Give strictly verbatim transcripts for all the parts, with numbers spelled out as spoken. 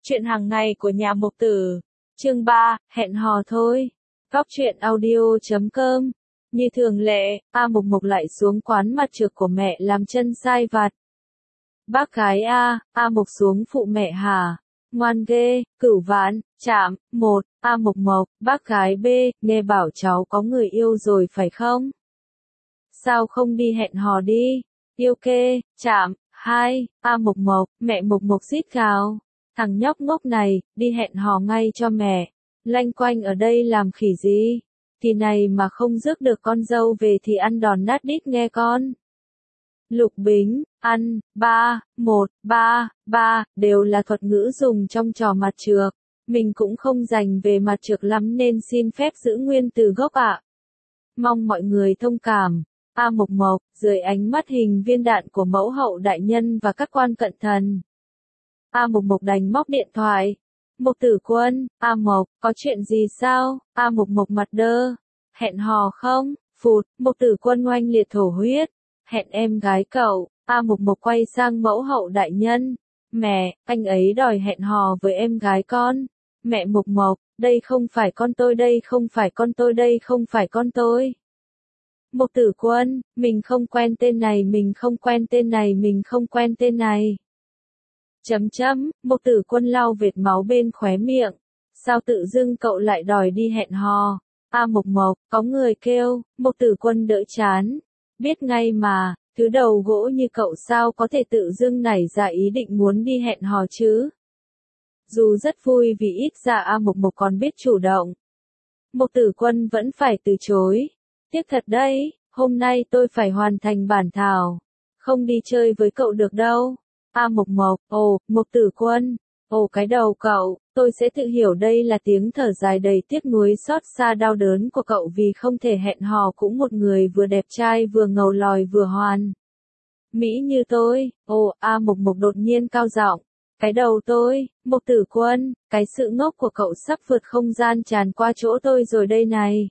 Chuyện hàng ngày của nhà Mộc Tử. Chương ba, hẹn hò thôi. Góc truyện audio chấm com. Như thường lệ, A Mộc Mộc lại xuống quán mặt trược của mẹ làm chân sai vặt. Bác gái A, A Mộc xuống phụ mẹ hả? Ngoan ghê, Cửu Vạn, Trạm, một, A Mộc Mộc, bác gái B, nghe bảo cháu có người yêu rồi phải không? Sao không đi hẹn hò đi? Yêu kê, Trạm, hai, A Mộc Mộc, mẹ Mộc Mộc rít gào. Thằng nhóc ngốc này, đi hẹn hò ngay cho mẹ. Lanh quanh ở đây làm khỉ gì? Thì này mà không rước được con dâu về thì ăn đòn nát đít nghe con. Lục Bính, ăn, ba, một, ba, ba, đều là thuật ngữ dùng trong trò mặt trược. Mình cũng không dành về mặt trược lắm nên xin phép giữ nguyên từ gốc ạ. Mong mọi người thông cảm. A Mộc Mộc, dưới ánh mắt hình viên đạn của mẫu hậu đại nhân và các quan cận thần. A Mộc Mộc đành móc điện thoại. Mộc Tử Quân, A Mộc, có chuyện gì sao? A Mộc Mộc mặt đơ. Hẹn hò không? Phụt, Mộc Tử Quân oanh liệt thổ huyết. Hẹn em gái cậu. A Mộc Mộc quay sang mẫu hậu đại nhân. Mẹ, anh ấy đòi hẹn hò với em gái con. Mẹ Mộc Mộc, đây không phải con tôi, đây không phải con tôi, đây không phải con tôi. Mộc Tử Quân, mình không quen tên này, mình không quen tên này, mình không quen tên này. Chấm chấm, Mộc Tử Quân lau vệt máu bên khóe miệng. Sao tự dưng cậu lại đòi đi hẹn hò? A Mộc Mộc, có người kêu. Mộc Tử Quân đỡ chán. Biết ngay mà, thứ đầu gỗ như cậu sao có thể tự dưng nảy ra ý định muốn đi hẹn hò chứ? Dù rất vui vì ít ra A Mộc Mộc còn biết chủ động. Mộc Tử Quân vẫn phải từ chối. Tiếc thật đấy, hôm nay tôi phải hoàn thành bản thảo. Không đi chơi với cậu được đâu. A Mộc Mộc, ồ, Mộc Tử Quân, ồ cái đầu cậu, tôi sẽ tự hiểu đây là tiếng thở dài đầy tiếc nuối xót xa đau đớn của cậu vì không thể hẹn hò cũng một người vừa đẹp trai vừa ngầu lòi vừa hoàn mỹ như tôi. Ồ, A Mộc Mộc đột nhiên cao giọng. Cái đầu tôi, Mộc Tử Quân, cái sự ngốc của cậu sắp vượt không gian tràn qua chỗ tôi rồi đây này.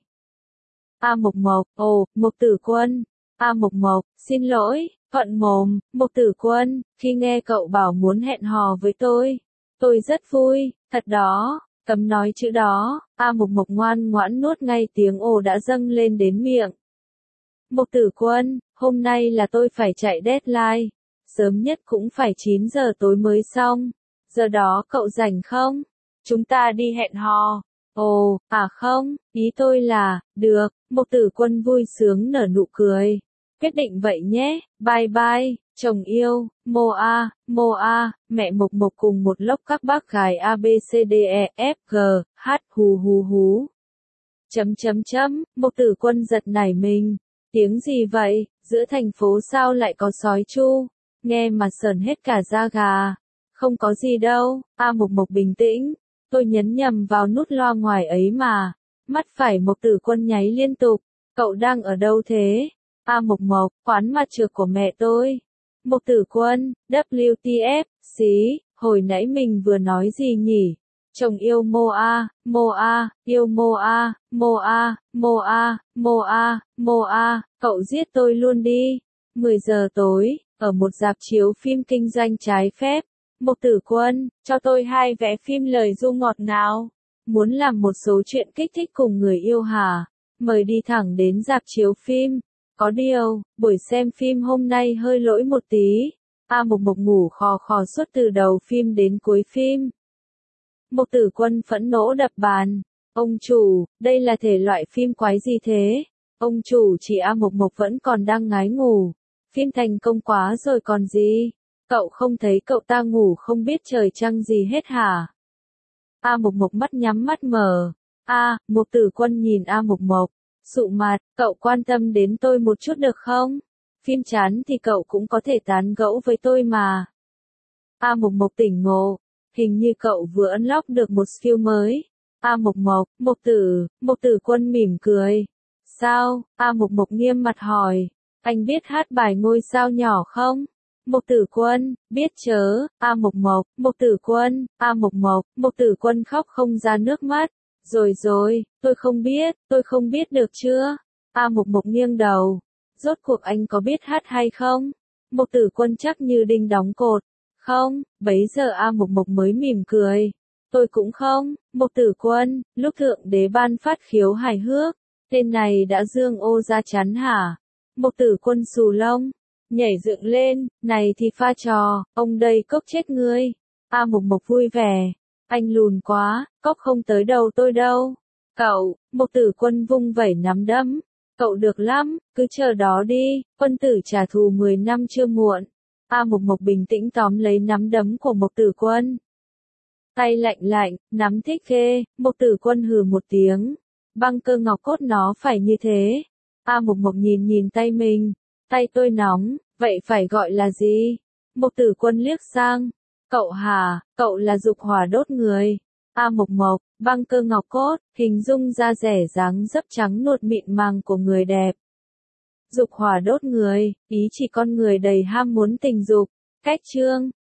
A Mộc Mộc, ồ, Mộc Tử Quân, A Mộc Mộc, xin lỗi. Thuận mồm, Mộc Tử Quân, khi nghe cậu bảo muốn hẹn hò với tôi, tôi rất vui, thật đó, cấm nói chữ đó. A Mộc Mộc ngoan ngoãn nuốt ngay tiếng ồ đã dâng lên đến miệng. Mộc Tử Quân, hôm nay là tôi phải chạy deadline, sớm nhất cũng phải chín giờ tối mới xong, giờ đó cậu rảnh không? Chúng ta đi hẹn hò. Ồ, à không, ý tôi là, được, Mộc Tử Quân vui sướng nở nụ cười. Quyết định vậy nhé, bye bye, chồng yêu, mô a, mô a, mẹ Mộc Mộc cùng một lốc các bác gái A B C D E F G, H, hù hù hú. Chấm chấm chấm, Mộc Tử Quân giật nảy mình. Tiếng gì vậy, giữa thành phố sao lại có sói chu? Nghe mà sởn hết cả da gà. Không có gì đâu, A Mộc Mộc bình tĩnh. Tôi nhấn nhầm vào nút loa ngoài ấy mà. Mắt phải Mộc Tử Quân nháy liên tục. Cậu đang ở đâu thế? A Mộc Mộc, quán mặt trược của mẹ tôi. Mộc Tử Quân, W T F, xí, hồi nãy mình vừa nói gì nhỉ? Chồng yêu mô a, mô a, yêu mô a, mô a, mô a, mô a, mô a, cậu giết tôi luôn đi. mười giờ tối, ở một rạp chiếu phim kinh doanh trái phép. Mộc Tử Quân, cho tôi hai vé phim lời ru ngọt nào. Muốn làm một số chuyện kích thích cùng người yêu hả? Mời đi thẳng đến rạp chiếu phim. Có điều, buổi xem phim hôm nay hơi lỗi một tí. A Mộc Mộc ngủ khò khò suốt từ đầu phim đến cuối phim. Mộc Tử Quân phẫn nộ đập bàn. Ông chủ, đây là thể loại phim quái gì thế? Ông chủ chỉ A Mộc Mộc vẫn còn đang ngái ngủ. Phim thành công quá rồi còn gì? Cậu không thấy cậu ta ngủ không biết trời trăng gì hết hả? A Mộc Mộc mắt nhắm mắt mở. A, Mộc Tử Quân nhìn A Mộc Mộc. Sụ mặt, cậu quan tâm đến tôi một chút được không? Phim chán thì cậu cũng có thể tán gẫu với tôi mà. A Mộc Mộc tỉnh ngộ. Hình như cậu vừa unlock được một skill mới. A Mộc Mộc, Mộc Tử, Mộc Tử Quân mỉm cười. Sao? A Mộc Mộc nghiêm mặt hỏi. Anh biết hát bài ngôi sao nhỏ không? Mộc Tử Quân, biết chớ. A Mộc Mộc, Mộc Tử Quân, A Mộc Mộc, Mộc Tử Quân khóc không ra nước mắt. Rồi rồi, tôi không biết, tôi không biết được chưa? A Mộc Mộc nghiêng đầu. Rốt cuộc anh có biết hát hay không? Mộc Tử Quân chắc như đinh đóng cột. Không, bấy giờ A Mộc Mộc mới mỉm cười. Tôi cũng không, Mộc Tử Quân, lúc thượng đế ban phát khiếu hài hước, tên này đã dương ô ra chắn hả? Mộc Tử Quân xù lông, nhảy dựng lên, này thì pha trò, ông đây cốc chết ngươi. A Mộc Mộc vui vẻ, anh lùn quá, cốc không tới đầu tôi đâu. Cậu, Mộc Tử Quân vung vẩy nắm đấm, cậu được lắm, cứ chờ đó đi, quân tử trả thù mười năm chưa muộn. A Mộc Mộc bình tĩnh tóm lấy nắm đấm của Mộc Tử Quân. Tay lạnh lạnh, nắm thích ghê, Mộc Tử Quân hừ một tiếng. Băng cơ ngọc cốt nó phải như thế. A Mộc Mộc nhìn nhìn tay mình. Tay tôi nóng, vậy phải gọi là gì? Mộc Tử Quân liếc sang. Cậu hả, cậu là dục hỏa đốt người. A Mộc Mộc, băng cơ ngọc cốt, hình dung da rẻ dáng dấp trắng nuột mịn màng của người đẹp. Dục hỏa đốt người, ý chỉ con người đầy ham muốn tình dục. Cách chương